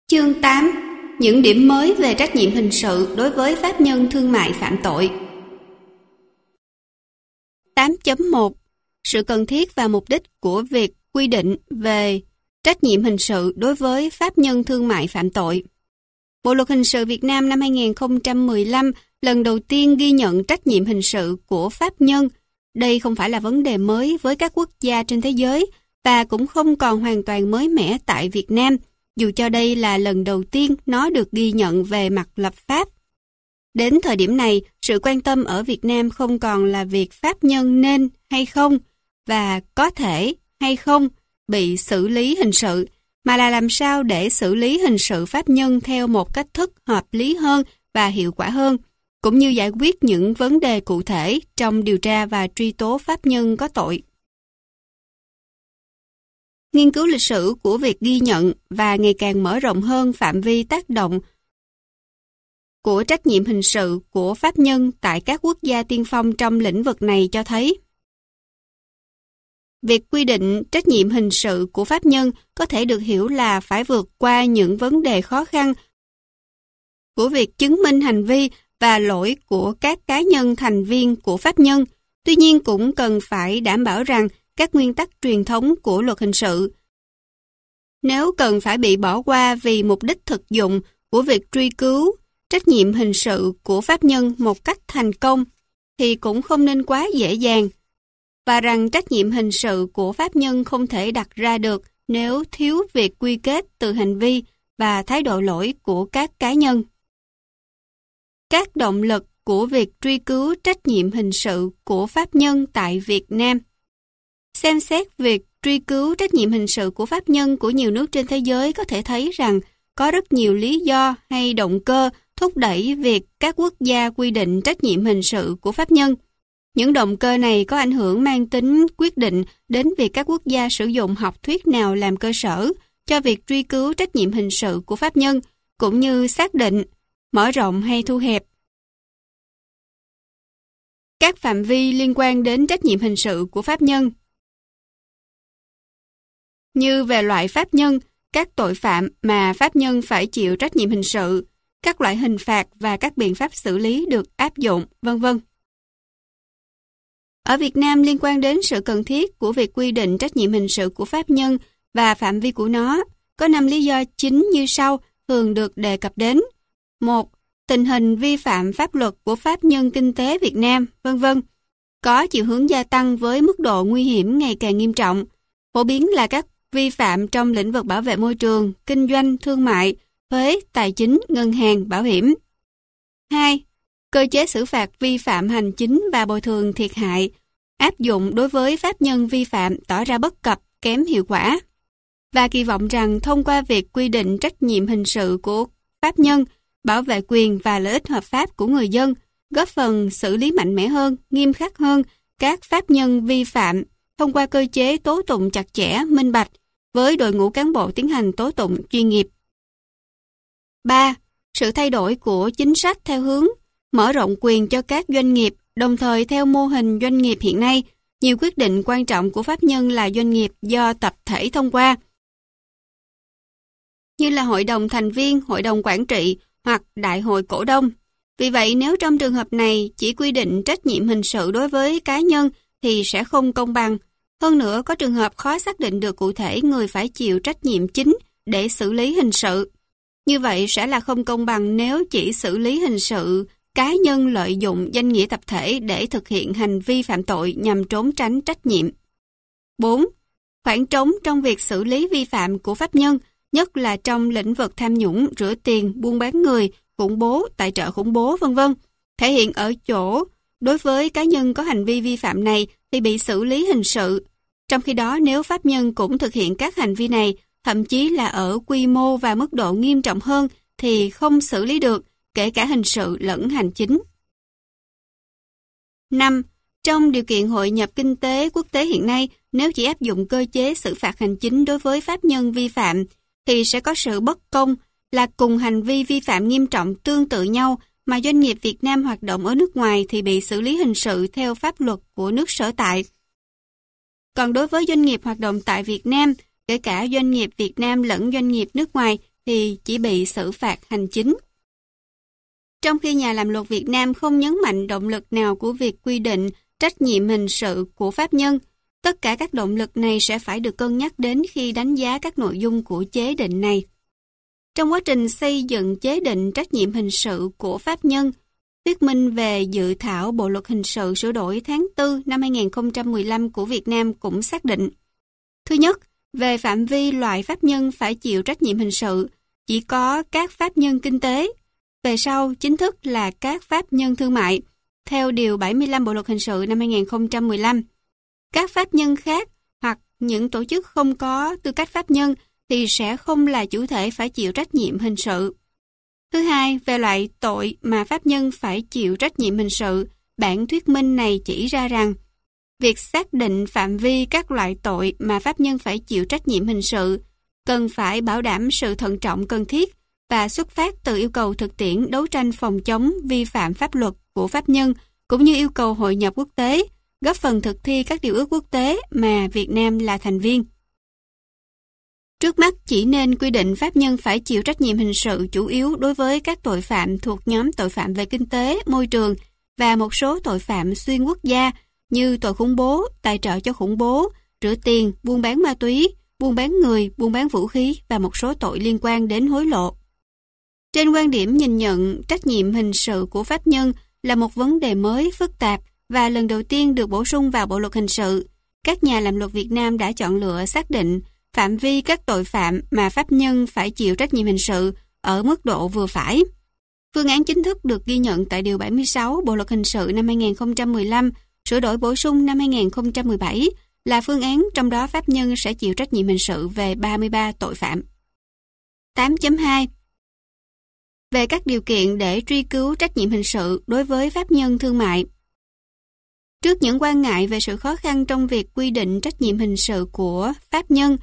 Chương 8. Những điểm mới về trách nhiệm hình sự đối với pháp nhân thương mại phạm tội. 8.1. Sự cần thiết và mục đích của việc quy định về trách nhiệm hình sự đối với pháp nhân thương mại phạm tội. Bộ luật hình sự Việt Nam năm 2015 lần đầu tiên ghi nhận trách nhiệm hình sự của pháp nhân. Đây không phải là vấn đề mới với các quốc gia trên thế giới và cũng không còn hoàn toàn mới mẻ tại Việt Nam, dù cho đây là lần đầu tiên nó được ghi nhận về mặt lập pháp. Đến thời điểm này, sự quan tâm ở Việt Nam không còn là việc pháp nhân nên hay không và có thể hay không bị xử lý hình sự, mà là làm sao để xử lý hình sự pháp nhân theo một cách thức hợp lý hơn và hiệu quả hơn, cũng như giải quyết những vấn đề cụ thể trong điều tra và truy tố pháp nhân có tội. Nghiên cứu lịch sử của việc ghi nhận và ngày càng mở rộng hơn phạm vi tác động của trách nhiệm hình sự của pháp nhân tại các quốc gia tiên phong trong lĩnh vực này cho thấy việc quy định trách nhiệm hình sự của pháp nhân có thể được hiểu là phải vượt qua những vấn đề khó khăn của việc chứng minh hành vi và lỗi của các cá nhân thành viên của pháp nhân. Tuy nhiên cũng cần phải đảm bảo rằng các nguyên tắc truyền thống của luật hình sự, nếu cần phải bị bỏ qua vì mục đích thực dụng của việc truy cứu trách nhiệm hình sự của pháp nhân một cách thành công, thì cũng không nên quá dễ dàng, và rằng trách nhiệm hình sự của pháp nhân không thể đặt ra được nếu thiếu việc quy kết từ hành vi và thái độ lỗi của các cá nhân. Các động lực của việc truy cứu trách nhiệm hình sự của pháp nhân tại Việt Nam. Xem xét việc truy cứu trách nhiệm hình sự của pháp nhân của nhiều nước trên thế giới có thể thấy rằng có rất nhiều lý do hay động cơ thúc đẩy việc các quốc gia quy định trách nhiệm hình sự của pháp nhân. Những động cơ này có ảnh hưởng mang tính quyết định đến việc các quốc gia sử dụng học thuyết nào làm cơ sở cho việc truy cứu trách nhiệm hình sự của pháp nhân, cũng như xác định, mở rộng hay thu hẹp các phạm vi liên quan đến trách nhiệm hình sự của pháp nhân, như về loại pháp nhân, các tội phạm mà pháp nhân phải chịu trách nhiệm hình sự, các loại hình phạt và các biện pháp xử lý được áp dụng, v.v. Ở Việt Nam, liên quan đến sự cần thiết của việc quy định trách nhiệm hình sự của pháp nhân và phạm vi của nó, có 5 lý do chính như sau thường được đề cập đến. 1. Tình hình vi phạm pháp luật của pháp nhân kinh tế Việt Nam, v.v. có chiều hướng gia tăng với mức độ nguy hiểm ngày càng nghiêm trọng. Phổ biến là các vi phạm trong lĩnh vực bảo vệ môi trường, kinh doanh, thương mại, thuế, tài chính, ngân hàng, bảo hiểm. 2. Cơ chế xử phạt vi phạm hành chính và bồi thường thiệt hại áp dụng đối với pháp nhân vi phạm tỏ ra bất cập, kém hiệu quả. Và kỳ vọng rằng thông qua việc quy định trách nhiệm hình sự của pháp nhân, bảo vệ quyền và lợi ích hợp pháp của người dân, góp phần xử lý mạnh mẽ hơn, nghiêm khắc hơn các pháp nhân vi phạm thông qua cơ chế tố tụng chặt chẽ, minh bạch, với đội ngũ cán bộ tiến hành tố tụng chuyên nghiệp. 3. Sự thay đổi của chính sách theo hướng mở rộng quyền cho các doanh nghiệp, đồng thời theo mô hình doanh nghiệp hiện nay, nhiều quyết định quan trọng của pháp nhân là doanh nghiệp do tập thể thông qua, như là hội đồng thành viên, hội đồng quản trị hoặc đại hội cổ đông. Vì vậy, nếu trong trường hợp này chỉ quy định trách nhiệm hình sự đối với cá nhân thì sẽ không công bằng. Hơn nữa, có trường hợp khó xác định được cụ thể người phải chịu trách nhiệm chính để xử lý hình sự. Như vậy sẽ là không công bằng nếu chỉ xử lý hình sự cá nhân lợi dụng danh nghĩa tập thể để thực hiện hành vi phạm tội nhằm trốn tránh trách nhiệm. 4. Khoảng trống trong việc xử lý vi phạm của pháp nhân, nhất là trong lĩnh vực tham nhũng, rửa tiền, buôn bán người, khủng bố, tài trợ khủng bố, v.v. thể hiện ở chỗ đối với cá nhân có hành vi vi phạm này thì bị xử lý hình sự. Trong khi đó, nếu pháp nhân cũng thực hiện các hành vi này, thậm chí là ở quy mô và mức độ nghiêm trọng hơn, thì không xử lý được, kể cả hình sự lẫn hành chính. 5. Trong điều kiện hội nhập kinh tế quốc tế hiện nay, nếu chỉ áp dụng cơ chế xử phạt hành chính đối với pháp nhân vi phạm, thì sẽ có sự bất công là cùng hành vi vi phạm nghiêm trọng tương tự nhau mà doanh nghiệp Việt Nam hoạt động ở nước ngoài thì bị xử lý hình sự theo pháp luật của nước sở tại. Còn đối với doanh nghiệp hoạt động tại Việt Nam, kể cả doanh nghiệp Việt Nam lẫn doanh nghiệp nước ngoài, thì chỉ bị xử phạt hành chính. Trong khi nhà làm luật Việt Nam không nhấn mạnh động lực nào của việc quy định trách nhiệm hình sự của pháp nhân, tất cả các động lực này sẽ phải được cân nhắc đến khi đánh giá các nội dung của chế định này. Trong quá trình xây dựng chế định trách nhiệm hình sự của pháp nhân, thuyết minh về dự thảo Bộ luật hình sự sửa đổi tháng 4 năm 2015 của Việt Nam cũng xác định. Thứ nhất, về phạm vi loại pháp nhân phải chịu trách nhiệm hình sự, chỉ có các pháp nhân kinh tế. Về sau, chính thức là các pháp nhân thương mại, theo Điều 75 Bộ luật hình sự năm 2015. Các pháp nhân khác hoặc những tổ chức không có tư cách pháp nhân thì sẽ không là chủ thể phải chịu trách nhiệm hình sự. Thứ hai, về loại tội mà pháp nhân phải chịu trách nhiệm hình sự, bản thuyết minh này chỉ ra rằng việc xác định phạm vi các loại tội mà pháp nhân phải chịu trách nhiệm hình sự cần phải bảo đảm sự thận trọng cần thiết và xuất phát từ yêu cầu thực tiễn đấu tranh phòng chống vi phạm pháp luật của pháp nhân cũng như yêu cầu hội nhập quốc tế, góp phần thực thi các điều ước quốc tế mà Việt Nam là thành viên. Trước mắt chỉ nên quy định pháp nhân phải chịu trách nhiệm hình sự chủ yếu đối với các tội phạm thuộc nhóm tội phạm về kinh tế, môi trường và một số tội phạm xuyên quốc gia như tội khủng bố, tài trợ cho khủng bố, rửa tiền, buôn bán ma túy, buôn bán người, buôn bán vũ khí và một số tội liên quan đến hối lộ. Trên quan điểm nhìn nhận trách nhiệm hình sự của pháp nhân là một vấn đề mới phức tạp và lần đầu tiên được bổ sung vào Bộ luật hình sự, các nhà làm luật Việt Nam đã chọn lựa xác định phạm vi các tội phạm mà pháp nhân phải chịu trách nhiệm hình sự ở mức độ vừa phải. Phương án chính thức được ghi nhận tại Điều 76 Bộ luật hình sự năm 2015, sửa đổi bổ sung năm 2017, là phương án trong đó pháp nhân sẽ chịu trách nhiệm hình sự về 33 tội phạm. 8.2 Về các điều kiện để truy cứu trách nhiệm hình sự đối với pháp nhân thương mại. Trước những quan ngại về sự khó khăn trong việc quy định trách nhiệm hình sự của pháp nhân,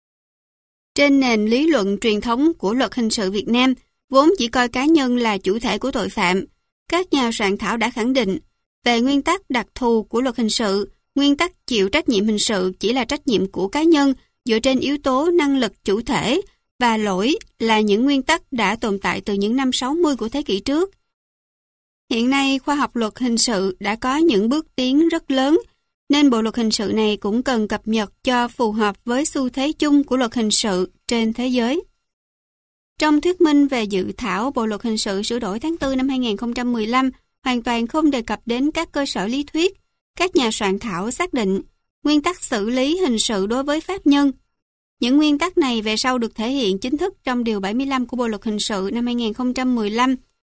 trên nền lý luận truyền thống của luật hình sự Việt Nam, vốn chỉ coi cá nhân là chủ thể của tội phạm, các nhà soạn thảo đã khẳng định, về nguyên tắc đặc thù của luật hình sự, nguyên tắc chịu trách nhiệm hình sự chỉ là trách nhiệm của cá nhân dựa trên yếu tố năng lực chủ thể và lỗi là những nguyên tắc đã tồn tại từ những năm 60 của thế kỷ trước. Hiện nay, khoa học luật hình sự đã có những bước tiến rất lớn, nên bộ luật hình sự này cũng cần cập nhật cho phù hợp với xu thế chung của luật hình sự trên thế giới. Trong thuyết minh về dự thảo Bộ luật hình sự sửa đổi tháng 4 năm 2015, hoàn toàn không đề cập đến các cơ sở lý thuyết. Các nhà soạn thảo xác định nguyên tắc xử lý hình sự đối với pháp nhân. Những nguyên tắc này về sau được thể hiện chính thức trong Điều 75 của Bộ luật hình sự năm 2015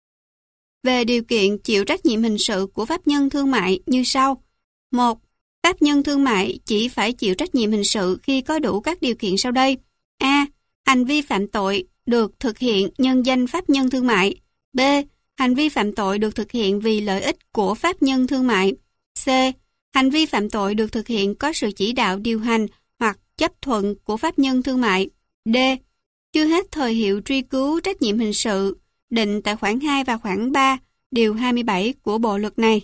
về điều kiện chịu trách nhiệm hình sự của pháp nhân thương mại như sau. 1. Pháp nhân thương mại chỉ phải chịu trách nhiệm hình sự khi có đủ các điều kiện sau đây. A. Hành vi phạm tội được thực hiện nhân danh pháp nhân thương mại. B. Hành vi phạm tội được thực hiện vì lợi ích của pháp nhân thương mại. C. Hành vi phạm tội được thực hiện có sự chỉ đạo điều hành hoặc chấp thuận của pháp nhân thương mại. D. Chưa hết thời hiệu truy cứu trách nhiệm hình sự định tại khoản 2 và khoản 3, điều 27 của bộ luật này.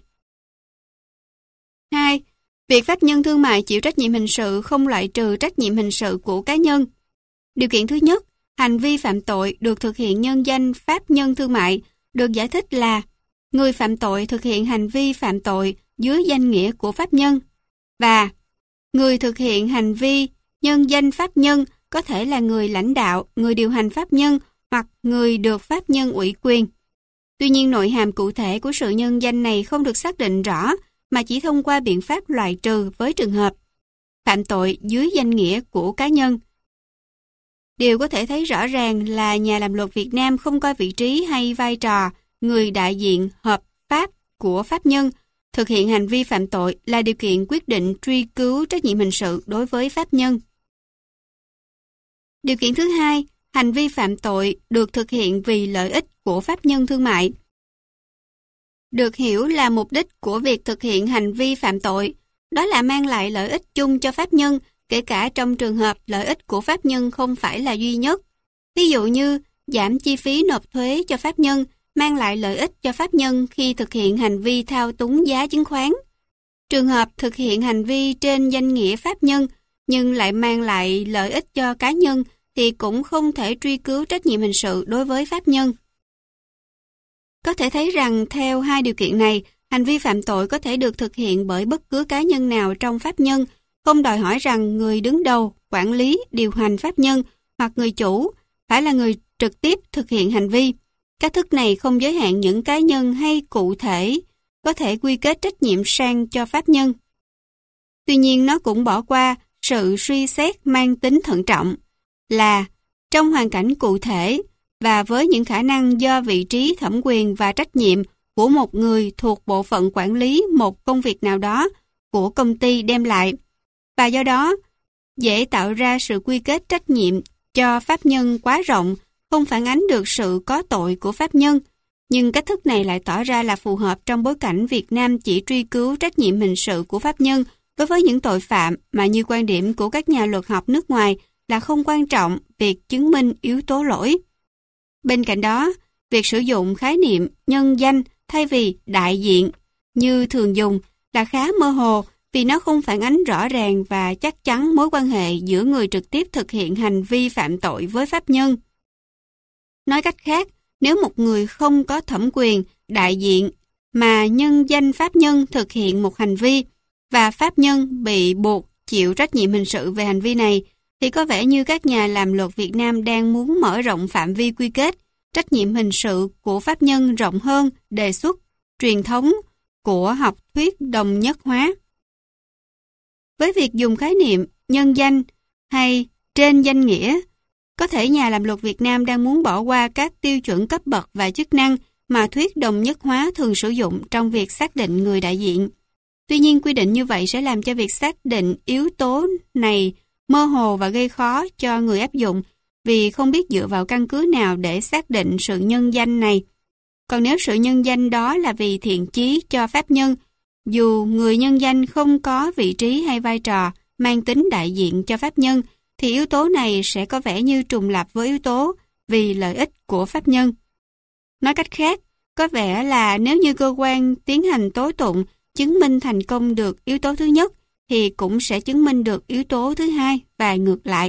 2. Việc pháp nhân thương mại chịu trách nhiệm hình sự không loại trừ trách nhiệm hình sự của cá nhân. Điều kiện thứ nhất, hành vi phạm tội được thực hiện nhân danh pháp nhân thương mại được giải thích là người phạm tội thực hiện hành vi phạm tội dưới danh nghĩa của pháp nhân và người thực hiện hành vi nhân danh pháp nhân có thể là người lãnh đạo, người điều hành pháp nhân hoặc người được pháp nhân ủy quyền. Tuy nhiên nội hàm cụ thể của sự nhân danh này không được xác định rõ mà chỉ thông qua biện pháp loại trừ với trường hợp phạm tội dưới danh nghĩa của cá nhân. Điều có thể thấy rõ ràng là nhà làm luật Việt Nam không coi vị trí hay vai trò người đại diện hợp pháp của pháp nhân thực hiện hành vi phạm tội là điều kiện quyết định truy cứu trách nhiệm hình sự đối với pháp nhân. Điều kiện thứ hai, hành vi phạm tội được thực hiện vì lợi ích của pháp nhân thương mại. Được hiểu là mục đích của việc thực hiện hành vi phạm tội, đó là mang lại lợi ích chung cho pháp nhân, kể cả trong trường hợp lợi ích của pháp nhân không phải là duy nhất. Ví dụ như giảm chi phí nộp thuế cho pháp nhân, mang lại lợi ích cho pháp nhân khi thực hiện hành vi thao túng giá chứng khoán. Trường hợp thực hiện hành vi trên danh nghĩa pháp nhân nhưng lại mang lại lợi ích cho cá nhân thì cũng không thể truy cứu trách nhiệm hình sự đối với pháp nhân. Có thể thấy rằng theo hai điều kiện này, hành vi phạm tội có thể được thực hiện bởi bất cứ cá nhân nào trong pháp nhân, không đòi hỏi rằng người đứng đầu, quản lý, điều hành pháp nhân hoặc người chủ phải là người trực tiếp thực hiện hành vi. Cách thức này không giới hạn những cá nhân hay cụ thể có thể quy kết trách nhiệm sang cho pháp nhân. Tuy nhiên nó cũng bỏ qua sự suy xét mang tính thận trọng là trong hoàn cảnh cụ thể và với những khả năng do vị trí thẩm quyền và trách nhiệm của một người thuộc bộ phận quản lý một công việc nào đó của công ty đem lại, và do đó dễ tạo ra sự quy kết trách nhiệm cho pháp nhân quá rộng, không phản ánh được sự có tội của pháp nhân. Nhưng cách thức này lại tỏ ra là phù hợp trong bối cảnh Việt Nam chỉ truy cứu trách nhiệm hình sự của pháp nhân đối với những tội phạm mà như quan điểm của các nhà luật học nước ngoài là không quan trọng việc chứng minh yếu tố lỗi. Bên cạnh đó, việc sử dụng khái niệm nhân danh thay vì đại diện như thường dùng là khá mơ hồ vì nó không phản ánh rõ ràng và chắc chắn mối quan hệ giữa người trực tiếp thực hiện hành vi phạm tội với pháp nhân. Nói cách khác, nếu một người không có thẩm quyền, đại diện mà nhân danh pháp nhân thực hiện một hành vi và pháp nhân bị buộc chịu trách nhiệm hình sự về hành vi này, thì có vẻ như các nhà làm luật Việt Nam đang muốn mở rộng phạm vi quy kết trách nhiệm hình sự của pháp nhân rộng hơn đề xuất truyền thống của học thuyết đồng nhất hóa. Với việc dùng khái niệm nhân danh hay trên danh nghĩa, có thể nhà làm luật Việt Nam đang muốn bỏ qua các tiêu chuẩn cấp bậc và chức năng mà thuyết đồng nhất hóa thường sử dụng trong việc xác định người đại diện. Tuy nhiên, quy định như vậy sẽ làm cho việc xác định yếu tố này mơ hồ và gây khó cho người áp dụng vì không biết dựa vào căn cứ nào để xác định sự nhân danh này. Còn nếu sự nhân danh đó là vì thiện chí cho pháp nhân, dù người nhân danh không có vị trí hay vai trò mang tính đại diện cho pháp nhân, thì yếu tố này sẽ có vẻ như trùng lặp với yếu tố vì lợi ích của pháp nhân. Nói cách khác, có vẻ là nếu như cơ quan tiến hành tố tụng chứng minh thành công được yếu tố thứ nhất, thì cũng sẽ chứng minh được yếu tố thứ hai và ngược lại.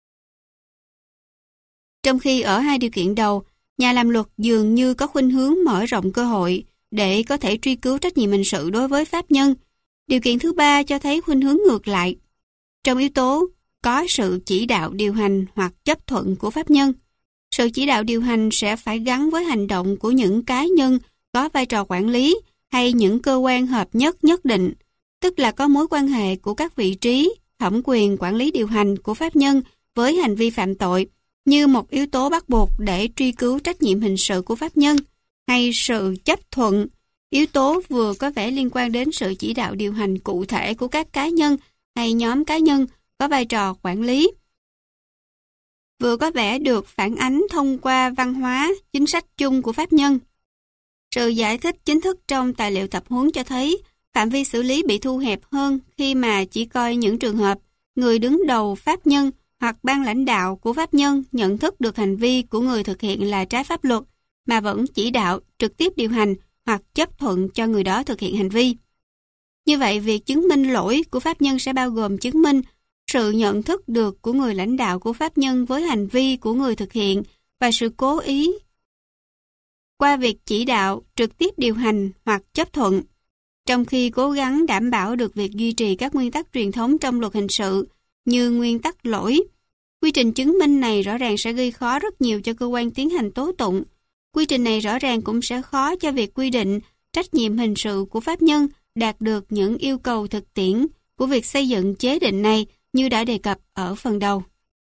Trong khi ở hai điều kiện đầu, nhà làm luật dường như có khuynh hướng mở rộng cơ hội để có thể truy cứu trách nhiệm hình sự đối với pháp nhân, điều kiện thứ ba cho thấy khuynh hướng ngược lại. Trong yếu tố có sự chỉ đạo điều hành hoặc chấp thuận của pháp nhân, sự chỉ đạo điều hành sẽ phải gắn với hành động của những cá nhân có vai trò quản lý hay những cơ quan hợp nhất nhất định, tức là có mối quan hệ của các vị trí, thẩm quyền quản lý điều hành của pháp nhân với hành vi phạm tội như một yếu tố bắt buộc để truy cứu trách nhiệm hình sự của pháp nhân, hay sự chấp thuận, yếu tố vừa có vẻ liên quan đến sự chỉ đạo điều hành cụ thể của các cá nhân hay nhóm cá nhân có vai trò quản lý, vừa có vẻ được phản ánh thông qua văn hóa, chính sách chung của pháp nhân. Sự giải thích chính thức trong tài liệu tập huấn cho thấy phạm vi xử lý bị thu hẹp hơn khi mà chỉ coi những trường hợp người đứng đầu pháp nhân hoặc ban lãnh đạo của pháp nhân nhận thức được hành vi của người thực hiện là trái pháp luật mà vẫn chỉ đạo, trực tiếp điều hành hoặc chấp thuận cho người đó thực hiện hành vi. Như vậy, việc chứng minh lỗi của pháp nhân sẽ bao gồm chứng minh sự nhận thức được của người lãnh đạo của pháp nhân với hành vi của người thực hiện và sự cố ý qua việc chỉ đạo, trực tiếp điều hành hoặc chấp thuận, trong khi cố gắng đảm bảo được việc duy trì các nguyên tắc truyền thống trong luật hình sự như nguyên tắc lỗi. Quy trình chứng minh này rõ ràng sẽ gây khó rất nhiều cho cơ quan tiến hành tố tụng. Quy trình này rõ ràng cũng sẽ khó cho việc quy định trách nhiệm hình sự của pháp nhân đạt được những yêu cầu thực tiễn của việc xây dựng chế định này như đã đề cập ở phần đầu.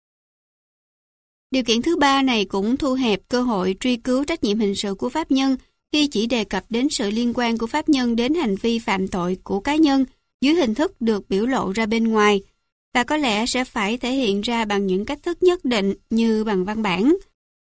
Điều kiện thứ ba này cũng thu hẹp cơ hội truy cứu trách nhiệm hình sự của pháp nhân khi chỉ đề cập đến sự liên quan của pháp nhân đến hành vi phạm tội của cá nhân dưới hình thức được biểu lộ ra bên ngoài, và có lẽ sẽ phải thể hiện ra bằng những cách thức nhất định như bằng văn bản.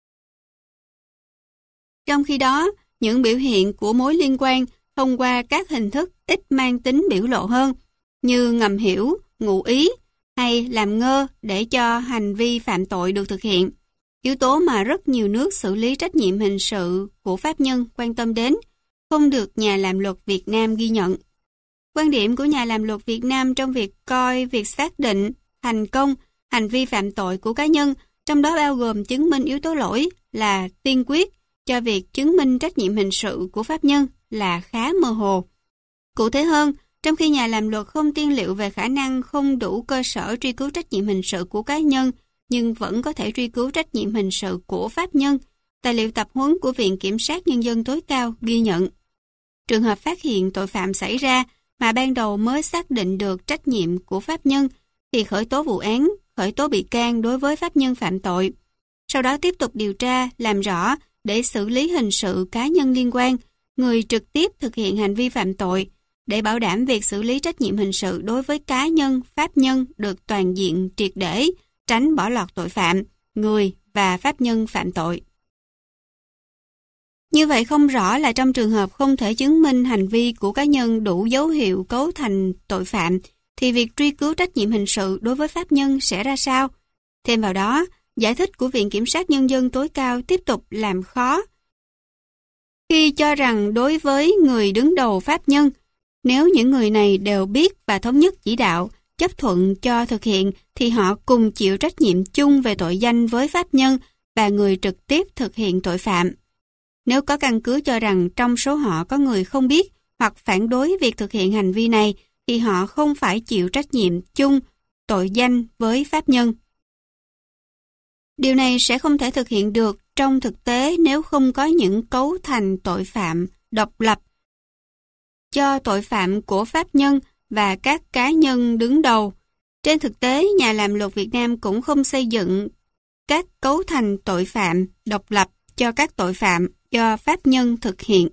Trong khi đó, những biểu hiện của mối liên quan thông qua các hình thức ít mang tính biểu lộ hơn, như ngầm hiểu, ngụ ý hay làm ngơ để cho hành vi phạm tội được thực hiện, yếu tố mà rất nhiều nước xử lý trách nhiệm hình sự của pháp nhân quan tâm đến, không được nhà làm luật Việt Nam ghi nhận. Quan điểm của nhà làm luật Việt Nam trong việc coi việc xác định thành công hành vi phạm tội của cá nhân trong đó bao gồm chứng minh yếu tố lỗi là tiên quyết cho việc chứng minh trách nhiệm hình sự của pháp nhân là khá mơ hồ. Cụ thể hơn, trong khi nhà làm luật không tiên liệu về khả năng không đủ cơ sở truy cứu trách nhiệm hình sự của cá nhân, nhưng vẫn có thể truy cứu trách nhiệm hình sự của pháp nhân, tài liệu tập huấn của Viện Kiểm sát Nhân dân tối cao ghi nhận. Trường hợp phát hiện tội phạm xảy ra mà ban đầu mới xác định được trách nhiệm của pháp nhân thì khởi tố vụ án, khởi tố bị can đối với pháp nhân phạm tội. Sau đó tiếp tục điều tra, làm rõ để xử lý hình sự cá nhân liên quan, người trực tiếp thực hiện hành vi phạm tội, để bảo đảm việc xử lý trách nhiệm hình sự đối với cá nhân, pháp nhân được toàn diện triệt để, tránh bỏ lọt tội phạm, người và pháp nhân phạm tội. Như vậy không rõ là trong trường hợp không thể chứng minh hành vi của cá nhân đủ dấu hiệu cấu thành tội phạm, thì việc truy cứu trách nhiệm hình sự đối với pháp nhân sẽ ra sao? Thêm vào đó, giải thích của Viện Kiểm sát Nhân dân tối cao tiếp tục làm khó khi cho rằng đối với người đứng đầu pháp nhân, nếu những người này đều biết và thống nhất chỉ đạo, chấp thuận cho thực hiện thì họ cùng chịu trách nhiệm chung về tội danh với pháp nhân và người trực tiếp thực hiện tội phạm. Nếu có căn cứ cho rằng trong số họ có người không biết hoặc phản đối việc thực hiện hành vi này thì họ không phải chịu trách nhiệm chung tội danh với pháp nhân. Điều này sẽ không thể thực hiện được trong thực tế nếu không có những cấu thành tội phạm độc lập cho tội phạm của pháp nhân và các cá nhân đứng đầu. Trên thực tế, nhà làm luật Việt Nam cũng không xây dựng các cấu thành tội phạm độc lập cho các tội phạm do pháp nhân thực hiện.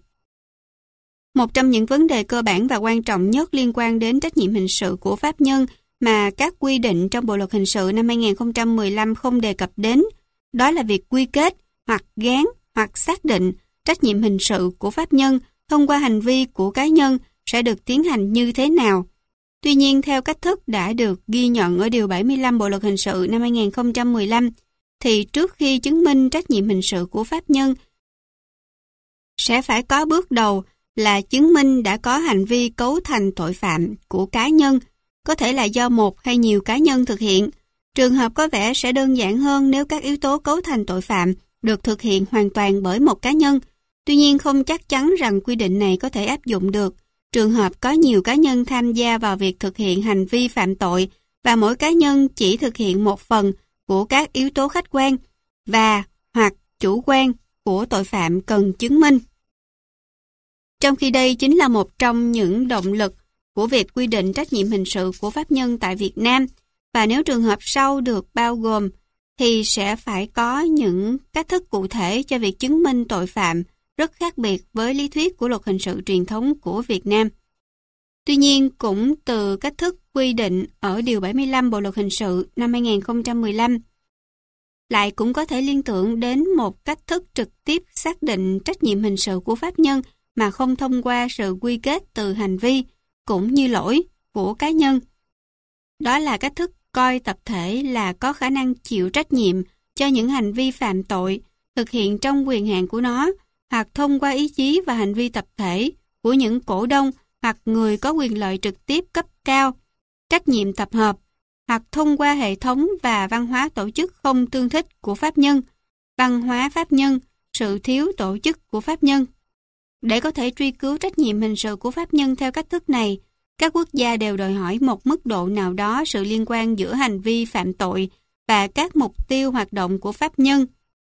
Một trong những vấn đề cơ bản và quan trọng nhất liên quan đến trách nhiệm hình sự của pháp nhân mà các quy định trong Bộ luật hình sự năm 2015 không đề cập đến, đó là việc quy kết hoặc gán hoặc xác định trách nhiệm hình sự của pháp nhân thông qua hành vi của cá nhân sẽ được tiến hành như thế nào. Tuy nhiên, theo cách thức đã được ghi nhận ở Điều 75 Bộ luật hình sự năm 2015, thì trước khi chứng minh trách nhiệm hình sự của pháp nhân sẽ phải có bước đầu là chứng minh đã có hành vi cấu thành tội phạm của cá nhân, có thể là do một hay nhiều cá nhân thực hiện. Trường hợp có vẻ sẽ đơn giản hơn nếu các yếu tố cấu thành tội phạm được thực hiện hoàn toàn bởi một cá nhân. Tuy nhiên không chắc chắn rằng quy định này có thể áp dụng được. Trường hợp có nhiều cá nhân tham gia vào việc thực hiện hành vi phạm tội và mỗi cá nhân chỉ thực hiện một phần của các yếu tố khách quan và hoặc chủ quan của tội phạm cần chứng minh. Trong khi đây chính là một trong những động lực của việc quy định trách nhiệm hình sự của pháp nhân tại Việt Nam, và nếu trường hợp sau được bao gồm thì sẽ phải có những cách thức cụ thể cho việc chứng minh tội phạm rất khác biệt với lý thuyết của luật hình sự truyền thống của Việt Nam. Tuy nhiên, cũng từ cách thức quy định ở Điều 75 Bộ luật hình sự năm 2015, lại cũng có thể liên tưởng đến một cách thức trực tiếp xác định trách nhiệm hình sự của pháp nhân mà không thông qua sự quy kết từ hành vi cũng như lỗi của cá nhân. Đó là cách thức coi tập thể là có khả năng chịu trách nhiệm cho những hành vi phạm tội thực hiện trong quyền hạn của nó, hoặc thông qua ý chí và hành vi tập thể của những cổ đông hoặc người có quyền lợi trực tiếp cấp cao, trách nhiệm tập hợp, hoặc thông qua hệ thống và văn hóa tổ chức không tương thích của pháp nhân, văn hóa pháp nhân, sự thiếu tổ chức của pháp nhân. Để có thể truy cứu trách nhiệm hình sự của pháp nhân theo cách thức này, các quốc gia đều đòi hỏi một mức độ nào đó sự liên quan giữa hành vi phạm tội và các mục tiêu hoạt động của pháp nhân.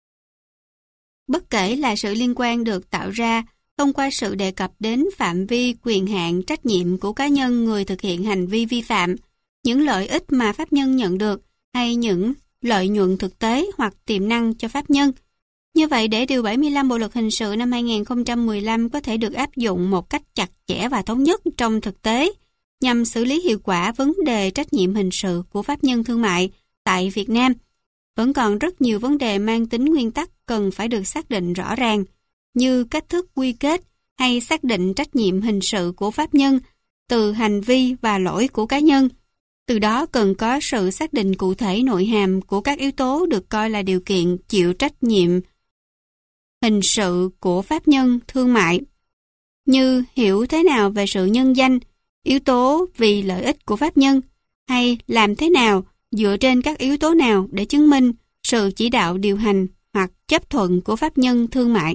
Bất kể là sự liên quan được tạo ra thông qua sự đề cập đến phạm vi, quyền hạn, trách nhiệm của cá nhân người thực hiện hành vi vi phạm, những lợi ích mà pháp nhân nhận được hay những lợi nhuận thực tế hoặc tiềm năng cho pháp nhân. Như vậy, để Điều 75 Bộ luật hình sự năm 2015 có thể được áp dụng một cách chặt chẽ và thống nhất trong thực tế, nhằm xử lý hiệu quả vấn đề trách nhiệm hình sự của pháp nhân thương mại tại Việt Nam, vẫn còn rất nhiều vấn đề mang tính nguyên tắc cần phải được xác định rõ ràng, như cách thức quy kết hay xác định trách nhiệm hình sự của pháp nhân từ hành vi và lỗi của cá nhân. Từ đó cần có sự xác định cụ thể nội hàm của các yếu tố được coi là điều kiện chịu trách nhiệm hình sự của pháp nhân thương mại, như hiểu thế nào về sự nhân danh, yếu tố vì lợi ích của pháp nhân, hay làm thế nào, dựa trên các yếu tố nào để chứng minh sự chỉ đạo điều hành hoặc chấp thuận của pháp nhân thương mại.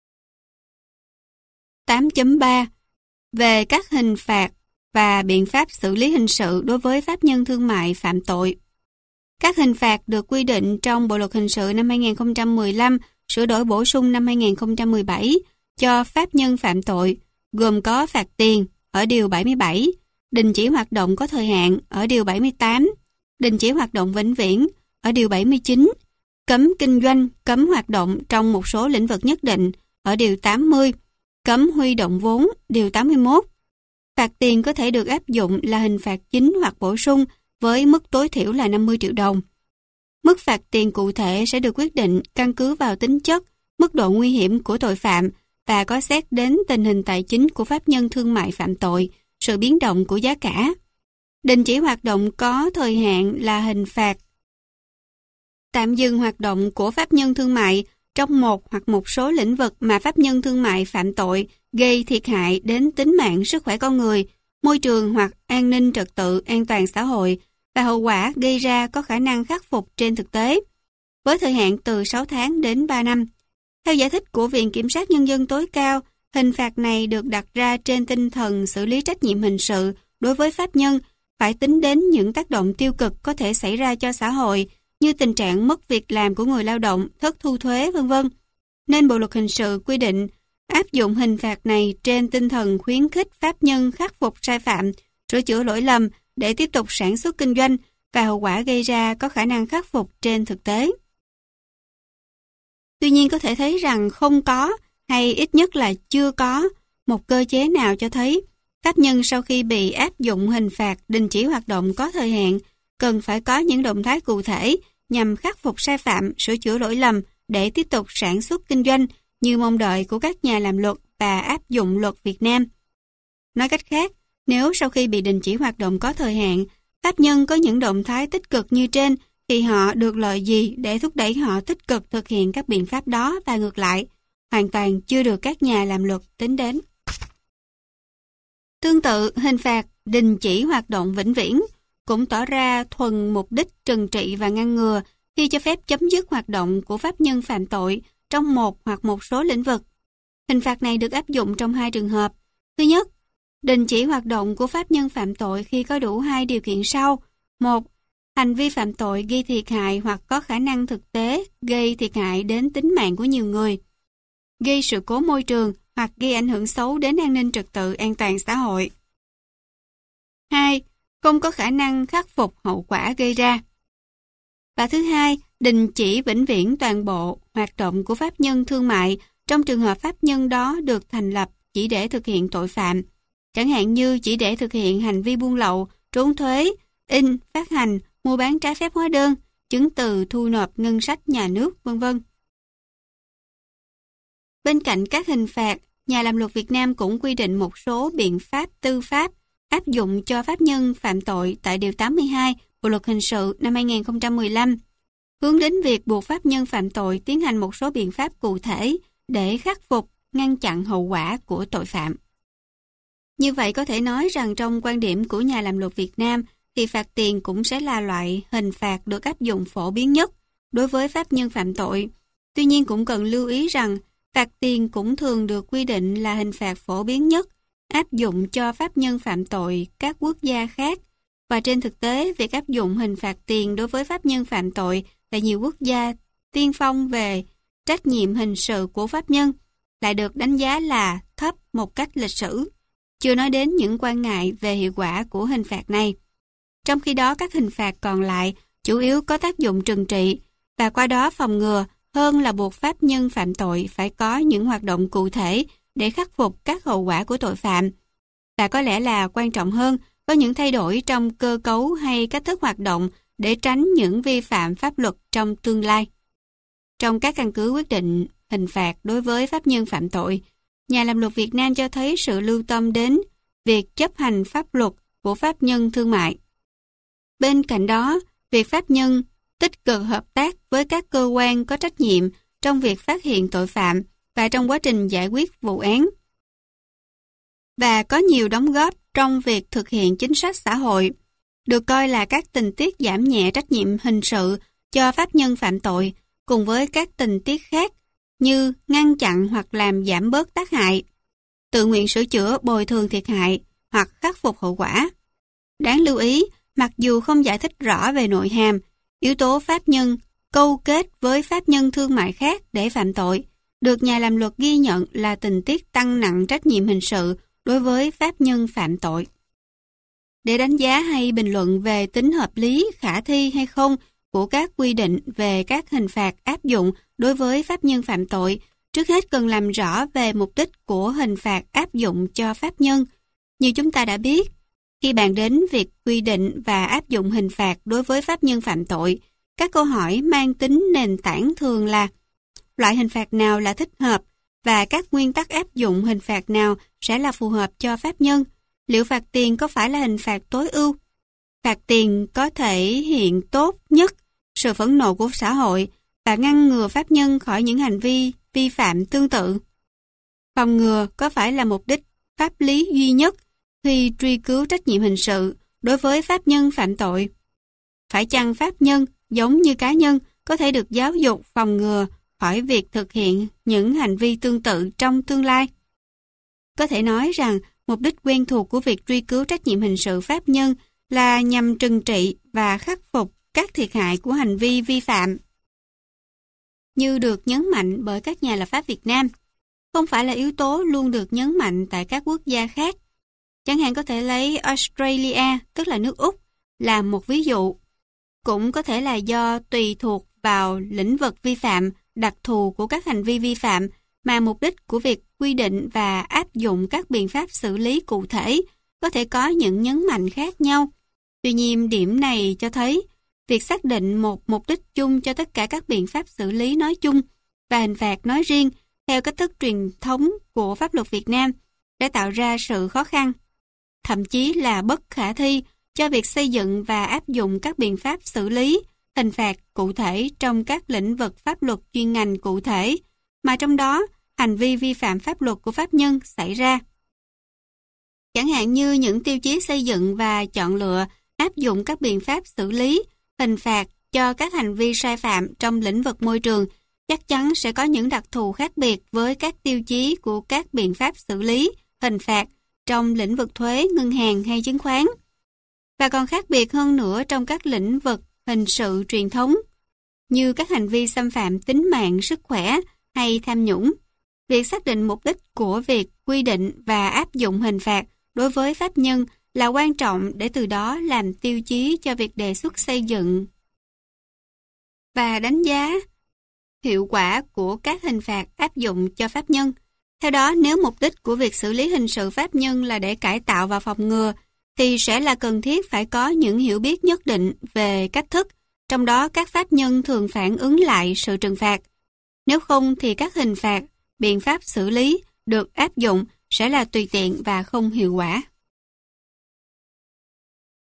8.3 Về các hình phạt và biện pháp xử lý hình sự đối với pháp nhân thương mại phạm tội. Các hình phạt được quy định trong Bộ luật hình sự năm 2015, sửa đổi bổ sung năm 2017 cho pháp nhân phạm tội, gồm có phạt tiền ở Điều 77, đình chỉ hoạt động có thời hạn ở Điều 78, đình chỉ hoạt động vĩnh viễn ở Điều 79, cấm kinh doanh, cấm hoạt động trong một số lĩnh vực nhất định ở Điều 80, cấm huy động vốn Điều 81. Phạt tiền có thể được áp dụng là hình phạt chính hoặc bổ sung với mức tối thiểu là 50 triệu đồng. Mức phạt tiền cụ thể sẽ được quyết định căn cứ vào tính chất, mức độ nguy hiểm của tội phạm và có xét đến tình hình tài chính của pháp nhân thương mại phạm tội, sự biến động của giá cả. Đình chỉ hoạt động có thời hạn là hình phạt tạm dừng hoạt động của pháp nhân thương mại trong một hoặc một số lĩnh vực mà pháp nhân thương mại phạm tội gây thiệt hại đến tính mạng, sức khỏe con người, môi trường hoặc an ninh trật tự, an toàn xã hội và hậu quả gây ra có khả năng khắc phục trên thực tế, với thời hạn từ 6 tháng đến 3 năm. Theo giải thích của Viện Kiểm sát Nhân dân tối cao, hình phạt này được đặt ra trên tinh thần xử lý trách nhiệm hình sự đối với pháp nhân, phải tính đến những tác động tiêu cực có thể xảy ra cho xã hội, như tình trạng mất việc làm của người lao động, thất thu thuế, v.v. Nên Bộ luật hình sự quy định áp dụng hình phạt này trên tinh thần khuyến khích pháp nhân khắc phục sai phạm, sửa chữa lỗi lầm để tiếp tục sản xuất kinh doanh và hậu quả gây ra có khả năng khắc phục trên thực tế. Tuy nhiên có thể thấy rằng không có, hay ít nhất là chưa có, một cơ chế nào cho thấy pháp nhân sau khi bị áp dụng hình phạt đình chỉ hoạt động có thời hạn cần phải có những động thái cụ thể nhằm khắc phục sai phạm, sửa chữa lỗi lầm để tiếp tục sản xuất kinh doanh như mong đợi của các nhà làm luật và áp dụng luật Việt Nam. Nói cách khác, nếu sau khi bị đình chỉ hoạt động có thời hạn, pháp nhân có những động thái tích cực như trên, thì họ được lợi gì để thúc đẩy họ tích cực thực hiện các biện pháp đó và ngược lại, hoàn toàn chưa được các nhà làm luật tính đến. Tương tự, hình phạt đình chỉ hoạt động vĩnh viễn cũng tỏ ra thuần mục đích trừng trị và ngăn ngừa khi cho phép chấm dứt hoạt động của pháp nhân phạm tội trong một hoặc một số lĩnh vực. Hình phạt này được áp dụng trong hai trường hợp. Thứ nhất, đình chỉ hoạt động của pháp nhân phạm tội khi có đủ hai điều kiện sau. 1. Hành vi phạm tội gây thiệt hại hoặc có khả năng thực tế gây thiệt hại đến tính mạng của nhiều người, gây sự cố môi trường hoặc gây ảnh hưởng xấu đến an ninh trật tự, an toàn xã hội. 2. Không có khả năng khắc phục hậu quả gây ra. Và thứ hai, đình chỉ vĩnh viễn toàn bộ hoạt động của pháp nhân thương mại trong trường hợp pháp nhân đó được thành lập chỉ để thực hiện tội phạm, chẳng hạn như chỉ để thực hiện hành vi buôn lậu, trốn thuế, in, phát hành, mua bán trái phép hóa đơn, chứng từ thu nộp ngân sách nhà nước, v.v. Bên cạnh các hình phạt, nhà làm luật Việt Nam cũng quy định một số biện pháp tư pháp áp dụng cho pháp nhân phạm tội tại Điều 82 Bộ luật hình sự năm 2015, hướng đến việc buộc pháp nhân phạm tội tiến hành một số biện pháp cụ thể để khắc phục, ngăn chặn hậu quả của tội phạm. Như vậy có thể nói rằng trong quan điểm của nhà làm luật Việt Nam thì phạt tiền cũng sẽ là loại hình phạt được áp dụng phổ biến nhất đối với pháp nhân phạm tội. Tuy nhiên cũng cần lưu ý rằng phạt tiền cũng thường được quy định là hình phạt phổ biến nhất áp dụng cho pháp nhân phạm tội các quốc gia khác, và trên thực tế việc áp dụng hình phạt tiền đối với pháp nhân phạm tội tại nhiều quốc gia tiên phong về trách nhiệm hình sự của pháp nhân lại được đánh giá là thấp một cách lịch sử, chưa nói đến những quan ngại về hiệu quả của hình phạt này. Trong khi đó các hình phạt còn lại chủ yếu có tác dụng trừng trị và qua đó phòng ngừa hơn là buộc pháp nhân phạm tội phải có những hoạt động cụ thể để khắc phục các hậu quả của tội phạm. Và có lẽ là quan trọng hơn, có những thay đổi trong cơ cấu hay cách thức hoạt động để tránh những vi phạm pháp luật trong tương lai. Trong các căn cứ quyết định hình phạt đối với pháp nhân phạm tội, nhà làm luật Việt Nam cho thấy sự lưu tâm đến việc chấp hành pháp luật của pháp nhân thương mại. Bên cạnh đó, việc pháp nhân tích cực hợp tác với các cơ quan có trách nhiệm trong việc phát hiện tội phạm và trong quá trình giải quyết vụ án, và có nhiều đóng góp trong việc thực hiện chính sách xã hội, được coi là các tình tiết giảm nhẹ trách nhiệm hình sự cho pháp nhân phạm tội, cùng với các tình tiết khác như ngăn chặn hoặc làm giảm bớt tác hại, tự nguyện sửa chữa bồi thường thiệt hại hoặc khắc phục hậu quả. Đáng lưu ý, mặc dù không giải thích rõ về nội hàm, yếu tố pháp nhân câu kết với pháp nhân thương mại khác để phạm tội, được nhà làm luật ghi nhận là tình tiết tăng nặng trách nhiệm hình sự đối với pháp nhân phạm tội. Để đánh giá hay bình luận về tính hợp lý, khả thi hay không của các quy định về các hình phạt áp dụng đối với pháp nhân phạm tội, trước hết cần làm rõ về mục đích của hình phạt áp dụng cho pháp nhân. Như chúng ta đã biết, khi bàn đến việc quy định và áp dụng hình phạt đối với pháp nhân phạm tội, các câu hỏi mang tính nền tảng thường là loại hình phạt nào là thích hợp và các nguyên tắc áp dụng hình phạt nào sẽ là phù hợp cho pháp nhân. Liệu phạt tiền có phải là hình phạt tối ưu? Phạt tiền có thể hiện tốt nhất sự phẫn nộ của xã hội và ngăn ngừa pháp nhân khỏi những hành vi vi phạm tương tự. Phòng ngừa có phải là mục đích pháp lý duy nhất khi truy cứu trách nhiệm hình sự đối với pháp nhân phạm tội? Phải chăng pháp nhân, giống như cá nhân, có thể được giáo dục phòng ngừa khỏi việc thực hiện những hành vi tương tự trong tương lai? Có thể nói rằng mục đích quen thuộc của việc truy cứu trách nhiệm hình sự pháp nhân là nhằm trừng trị và khắc phục các thiệt hại của hành vi vi phạm. Như được nhấn mạnh bởi các nhà lập pháp Việt Nam, không phải là yếu tố luôn được nhấn mạnh tại các quốc gia khác. Chẳng hạn có thể lấy Australia, tức là nước Úc, là một ví dụ. Cũng có thể là do tùy thuộc vào lĩnh vực vi phạm, đặc thù của các hành vi vi phạm mà mục đích của việc quy định và áp dụng các biện pháp xử lý cụ thể có thể có những nhấn mạnh khác nhau. Tuy nhiên, điểm này cho thấy việc xác định một mục đích chung cho tất cả các biện pháp xử lý nói chung và hình phạt nói riêng theo cách thức truyền thống của pháp luật Việt Nam đã tạo ra sự khó khăn, thậm chí là bất khả thi cho việc xây dựng và áp dụng các biện pháp xử lý, hình phạt cụ thể trong các lĩnh vực pháp luật chuyên ngành cụ thể, mà trong đó hành vi vi phạm pháp luật của pháp nhân xảy ra. Chẳng hạn như những tiêu chí xây dựng và chọn lựa áp dụng các biện pháp xử lý, hình phạt cho các hành vi sai phạm trong lĩnh vực môi trường chắc chắn sẽ có những đặc thù khác biệt với các tiêu chí của các biện pháp xử lý, hình phạt trong lĩnh vực thuế, ngân hàng hay chứng khoán. Và còn khác biệt hơn nữa trong các lĩnh vực hình sự truyền thống, như các hành vi xâm phạm tính mạng, sức khỏe hay tham nhũng. Việc xác định mục đích của việc quy định và áp dụng hình phạt đối với pháp nhân là quan trọng để từ đó làm tiêu chí cho việc đề xuất xây dựng và đánh giá hiệu quả của các hình phạt áp dụng cho pháp nhân. Theo đó, nếu mục đích của việc xử lý hình sự pháp nhân là để cải tạo và phòng ngừa, thì sẽ là cần thiết phải có những hiểu biết nhất định về cách thức, trong đó các pháp nhân thường phản ứng lại sự trừng phạt. Nếu không thì các hình phạt, biện pháp xử lý được áp dụng sẽ là tùy tiện và không hiệu quả.